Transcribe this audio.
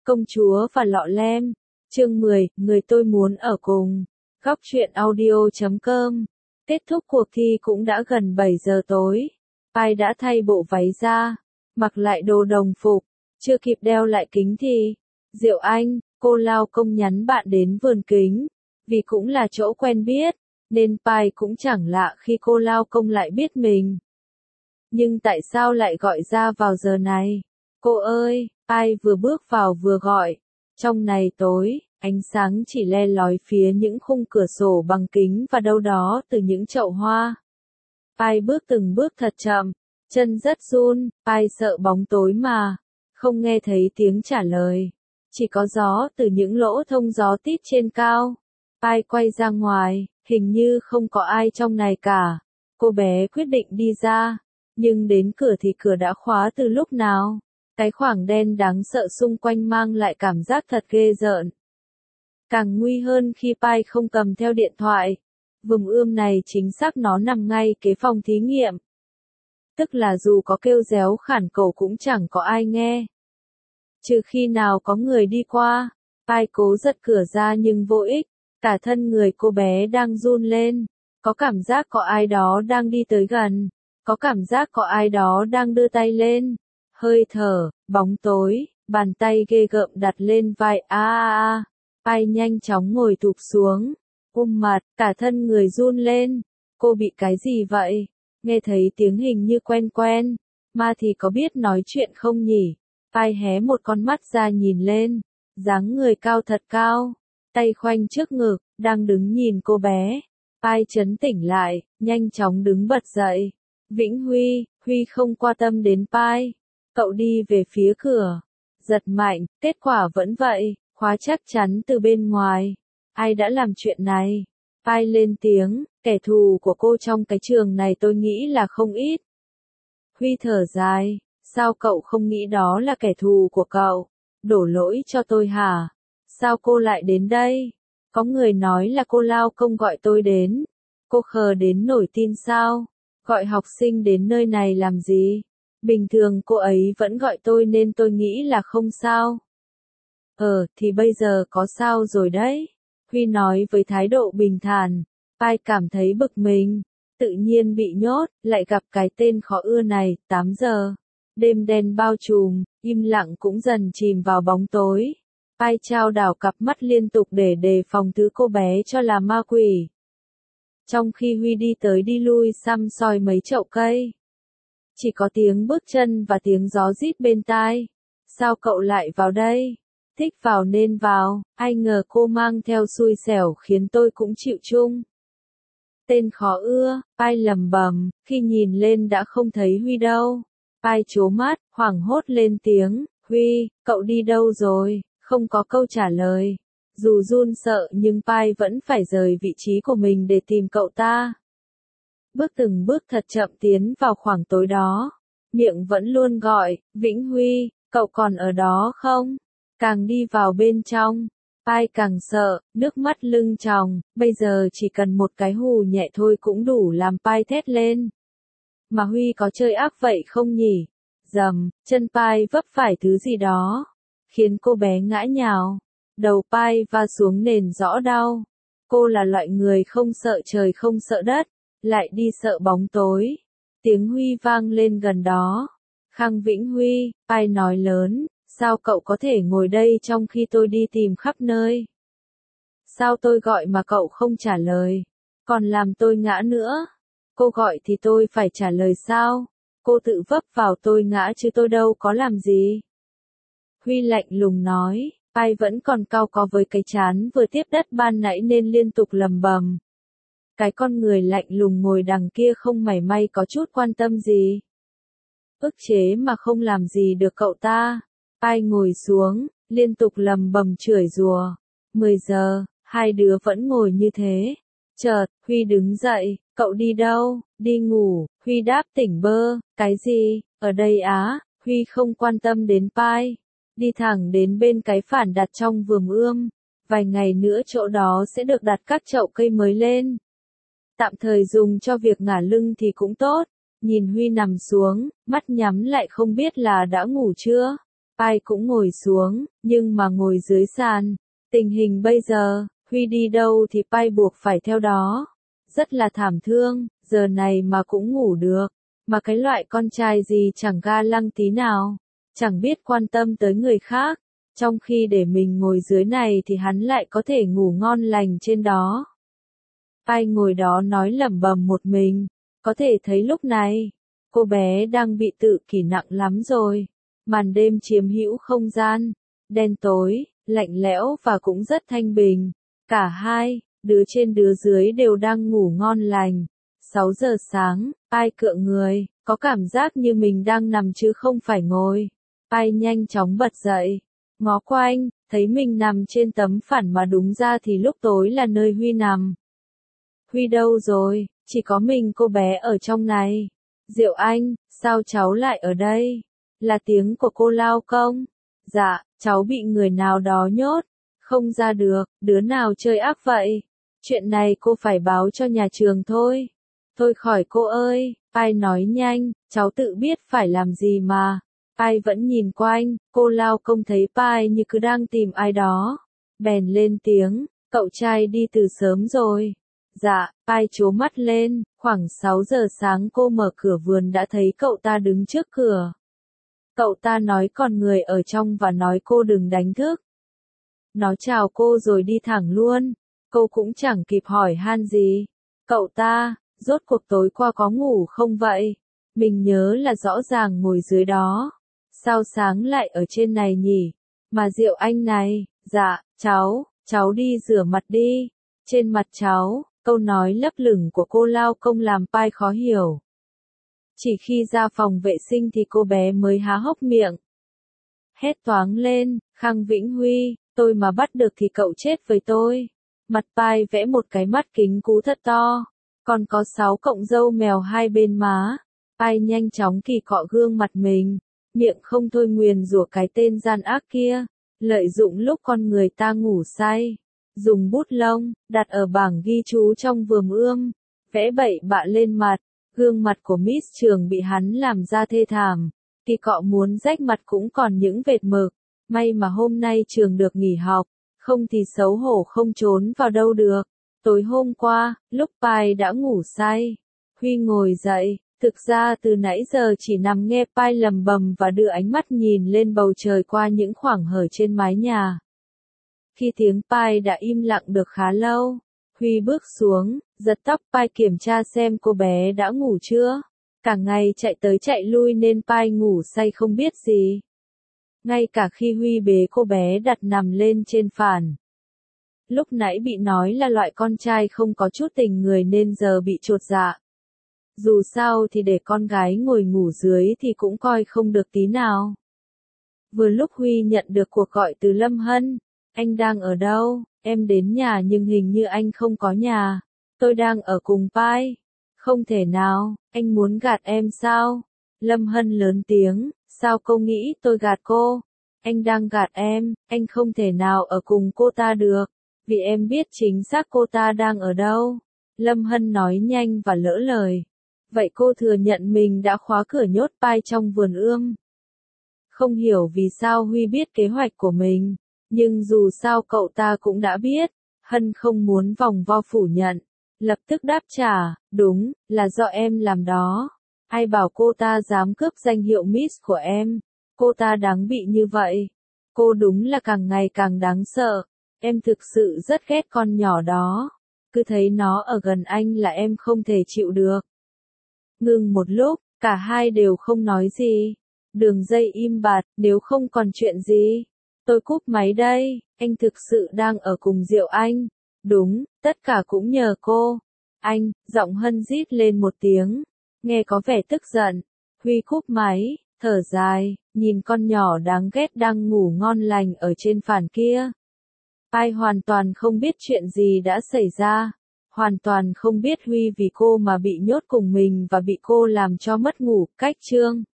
Công chúa và lọ lem. Chương 10, người tôi muốn ở cùng. Góc truyện audio.com. Kết thúc cuộc thi cũng đã gần 7 giờ tối. Pai đã thay bộ váy ra, mặc lại đồ đồng phục, chưa kịp đeo lại kính thì Diệu Anh, cô lao công nhắn bạn đến vườn kính, vì cũng là chỗ quen biết, nên Pai cũng chẳng lạ khi cô lao công lại biết mình. Nhưng tại sao lại gọi ra vào giờ này? Cô ơi, Pai vừa bước vào vừa gọi. Trong này tối, ánh sáng chỉ le lói phía những khung cửa sổ bằng kính và đâu đó từ những chậu hoa. Pai bước từng bước thật chậm, chân rất run, Pai sợ bóng tối mà không nghe thấy tiếng trả lời. Chỉ có gió từ những lỗ thông gió tít trên cao. Pai quay ra ngoài, hình như không có ai trong này cả. Cô bé quyết định đi ra, nhưng đến cửa thì cửa đã khóa từ lúc nào. Cái khoảng đen đáng sợ xung quanh mang lại cảm giác thật ghê rợn. Càng nguy hơn khi Pai không cầm theo điện thoại. Vùng ươm này chính xác nó nằm ngay kế phòng thí nghiệm. Tức là dù có kêu réo khản cổ cũng chẳng có ai nghe. Trừ khi nào có người đi qua. Pai cố giật cửa ra nhưng vô ích. Cả thân người cô bé đang run lên. Có cảm giác có ai đó đang đi tới gần. Có cảm giác có ai đó đang đưa tay lên. Hơi thở, bóng tối, bàn tay ghê gợm đặt lên vai Pai nhanh chóng ngồi thụp xuống. Mặt, cả thân người run lên. Cô bị cái gì vậy? Nghe thấy tiếng hình như quen quen. Ma thì có biết nói chuyện không nhỉ? Pai hé một con mắt ra nhìn lên. Dáng người cao thật cao. Tay khoanh trước ngực, đang đứng nhìn cô bé. Pai chấn tỉnh lại, nhanh chóng đứng bật dậy. Vĩnh Huy, Huy không quan tâm đến Pai. Cậu đi về phía cửa. Giật mạnh, kết quả vẫn vậy, khóa chắc chắn từ bên ngoài. Ai đã làm chuyện này? Pai lên tiếng, kẻ thù của cô trong cái trường này tôi nghĩ là không ít. Huy thở dài, sao cậu không nghĩ đó là kẻ thù của cậu? Đổ lỗi cho tôi hả? Sao cô lại đến đây? Có người nói là cô lao công gọi tôi đến. Cô khờ đến nổi tin sao? Gọi học sinh đến nơi này làm gì? Bình thường cô ấy vẫn gọi tôi nên tôi nghĩ là không sao. Thì bây giờ có sao rồi đấy. Huy nói với thái độ bình thản. Pai cảm thấy bực mình. Tự nhiên bị nhốt, lại gặp cái tên khó ưa này. 8 giờ. Đêm đen bao trùm, im lặng cũng dần chìm vào bóng tối. Pai trao đảo cặp mắt liên tục để đề phòng thứ cô bé cho là ma quỷ. Trong khi Huy đi tới đi lui săm soi mấy chậu cây. Chỉ có tiếng bước chân và tiếng gió rít bên tai. Sao cậu lại vào đây? Thích vào nên vào, ai ngờ cô mang theo xui xẻo khiến tôi cũng chịu chung. Tên khó ưa, Pai lẩm bẩm, khi nhìn lên đã không thấy Huy đâu. Pai trố mắt, hoảng hốt lên tiếng, Huy, cậu đi đâu rồi? Không có câu trả lời. Dù run sợ nhưng Pai vẫn phải rời vị trí của mình để tìm cậu ta. Bước từng bước thật chậm tiến vào khoảng tối đó. Miệng vẫn luôn gọi, Vĩnh Huy, cậu còn ở đó không? Càng đi vào bên trong, Pai càng sợ, nước mắt lưng tròng, bây giờ chỉ cần một cái hù nhẹ thôi cũng đủ làm Pai thét lên. Mà Huy có chơi ác vậy không nhỉ? Dầm, chân Pai vấp phải thứ gì đó, khiến cô bé ngã nhào. Đầu Pai va xuống nền rõ đau. Cô là loại người không sợ trời không sợ đất, lại đi sợ bóng tối. Tiếng Huy vang lên gần đó. Khang Vĩnh Huy, Pai nói lớn, sao cậu có thể ngồi đây trong khi tôi đi tìm khắp nơi? Sao tôi gọi mà cậu không trả lời? Còn làm tôi ngã nữa. Cô gọi thì tôi phải trả lời sao? Cô tự vấp vào tôi ngã chứ tôi đâu có làm gì. Huy lạnh lùng nói, Pai vẫn còn cau có với cái trán vừa tiếp đất ban nãy nên liên tục lầm bầm. Cái con người lạnh lùng ngồi đằng kia không mảy may có chút quan tâm gì. Ức chế mà không làm gì được cậu ta. Pai ngồi xuống, liên tục lầm bầm chửi rủa. 10 giờ, hai đứa vẫn ngồi như thế. Chợt, Huy đứng dậy, cậu đi đâu? Đi ngủ. Huy đáp tỉnh bơ, cái gì? Ở đây á. Huy không quan tâm đến Pai. Đi thẳng đến bên cái phản đặt trong vườn ươm. Vài ngày nữa chỗ đó sẽ được đặt các chậu cây mới lên. Tạm thời dùng cho việc ngả lưng thì cũng tốt. Nhìn Huy nằm xuống, mắt nhắm lại không biết là đã ngủ chưa. Pai cũng ngồi xuống, nhưng mà ngồi dưới sàn. Tình hình bây giờ, Huy đi đâu thì Pai buộc phải theo đó. Rất là thảm thương, giờ này mà cũng ngủ được. Mà cái loại con trai gì chẳng ga lăng tí nào, chẳng biết quan tâm tới người khác. Trong khi để mình ngồi dưới này thì hắn lại có thể ngủ ngon lành trên đó. Pai ngồi đó nói lẩm bẩm một mình, có thể thấy lúc này, cô bé đang bị tự kỷ nặng lắm rồi. Màn đêm chiếm hữu không gian, đen tối, lạnh lẽo và cũng rất thanh bình. Cả hai, đứa trên đứa dưới đều đang ngủ ngon lành. 6 giờ sáng, Pai cựa người, có cảm giác như mình đang nằm chứ không phải ngồi. Pai nhanh chóng bật dậy, ngó quanh, thấy mình nằm trên tấm phản mà đúng ra thì lúc tối là nơi Huy nằm. Huy đâu rồi, chỉ có mình cô bé ở trong này. Diệu Anh, sao cháu lại ở đây? Là tiếng của cô Lao Công. Dạ, cháu bị người nào đó nhốt, không ra được, đứa nào chơi ác vậy? Chuyện này cô phải báo cho nhà trường thôi. Thôi khỏi cô ơi, Pai nói nhanh, cháu tự biết phải làm gì mà. Pai vẫn nhìn quanh, cô Lao Công thấy Pai như cứ đang tìm ai đó. Bèn lên tiếng, cậu trai đi từ sớm rồi. Dạ, Pai trố mắt lên, khoảng 6 giờ sáng cô mở cửa vườn đã thấy cậu ta đứng trước cửa. Cậu ta nói còn người ở trong và nói cô đừng đánh thức. Nó chào cô rồi đi thẳng luôn, cô cũng chẳng kịp hỏi han gì. Cậu ta, rốt cuộc tối qua có ngủ không vậy? Mình nhớ là rõ ràng ngồi dưới đó. Sao sáng lại ở trên này nhỉ? Mà Diệu Anh này, dạ, cháu đi rửa mặt đi. Trên mặt cháu, câu nói lấp lửng của cô Lao Công làm Pai khó hiểu. Chỉ khi ra phòng vệ sinh thì cô bé mới há hốc miệng. Hét toáng lên, Khang Vĩnh Huy, tôi mà bắt được thì cậu chết với tôi. Mặt Pai vẽ một cái mắt kính cú thật to, còn có 6 cọng râu mèo hai bên má. Pai nhanh chóng kỳ cọ gương mặt mình, miệng không thôi nguyền rủa cái tên gian ác kia, lợi dụng lúc con người ta ngủ say. Dùng bút lông, đặt ở bảng ghi chú trong vườn ươm, vẽ bậy bạ lên mặt. Gương mặt của Miss Trường bị hắn làm ra thê thảm, kỳ cọ muốn rách mặt cũng còn những vệt mực. May mà hôm nay Trường được nghỉ học, không thì xấu hổ không trốn vào đâu được. Tối hôm qua, lúc Pai đã ngủ say, Huy ngồi dậy, thực ra từ nãy giờ chỉ nằm nghe Pai lầm bầm và đưa ánh mắt nhìn lên bầu trời qua những khoảng hở trên mái nhà. Khi tiếng Pai đã im lặng được khá lâu, Huy bước xuống, giật tóc Pai kiểm tra xem cô bé đã ngủ chưa. Cả ngày chạy tới chạy lui nên Pai ngủ say không biết gì. Ngay cả khi Huy bế cô bé đặt nằm lên trên phản. Lúc nãy bị nói là loại con trai không có chút tình người nên giờ bị chột dạ. Dù sao thì để con gái ngồi ngủ dưới thì cũng coi không được tí nào. Vừa lúc Huy nhận được cuộc gọi từ Lâm Hân. Anh đang ở đâu? Em đến nhà nhưng hình như anh không có nhà. Tôi đang ở cùng Pai. Không thể nào, anh muốn gạt em sao? Lâm Hân lớn tiếng, sao cô nghĩ tôi gạt cô? Anh đang gạt em, anh không thể nào ở cùng cô ta được. Vì em biết chính xác cô ta đang ở đâu. Lâm Hân nói nhanh và lỡ lời. Vậy cô thừa nhận mình đã khóa cửa nhốt Pai trong vườn ươm. Không hiểu vì sao Huy biết kế hoạch của mình. Nhưng dù sao cậu ta cũng đã biết, Hân không muốn vòng vo phủ nhận. Lập tức đáp trả, đúng, là do em làm đó. Ai bảo cô ta dám cướp danh hiệu Miss của em. Cô ta đáng bị như vậy. Cô đúng là càng ngày càng đáng sợ. Em thực sự rất ghét con nhỏ đó. Cứ thấy nó ở gần anh là em không thể chịu được. Ngừng một lúc, cả hai đều không nói gì. Đường dây im bặt, nếu không còn chuyện gì. Tôi cúp máy đây, anh thực sự đang ở cùng Diệu Anh. Đúng, tất cả cũng nhờ cô. Anh, giọng Hân rít lên một tiếng, nghe có vẻ tức giận. Huy cúp máy, thở dài, nhìn con nhỏ đáng ghét đang ngủ ngon lành ở trên phản kia. Pai hoàn toàn không biết chuyện gì đã xảy ra. Hoàn toàn không biết Huy vì cô mà bị nhốt cùng mình và bị cô làm cho mất ngủ. Cách chương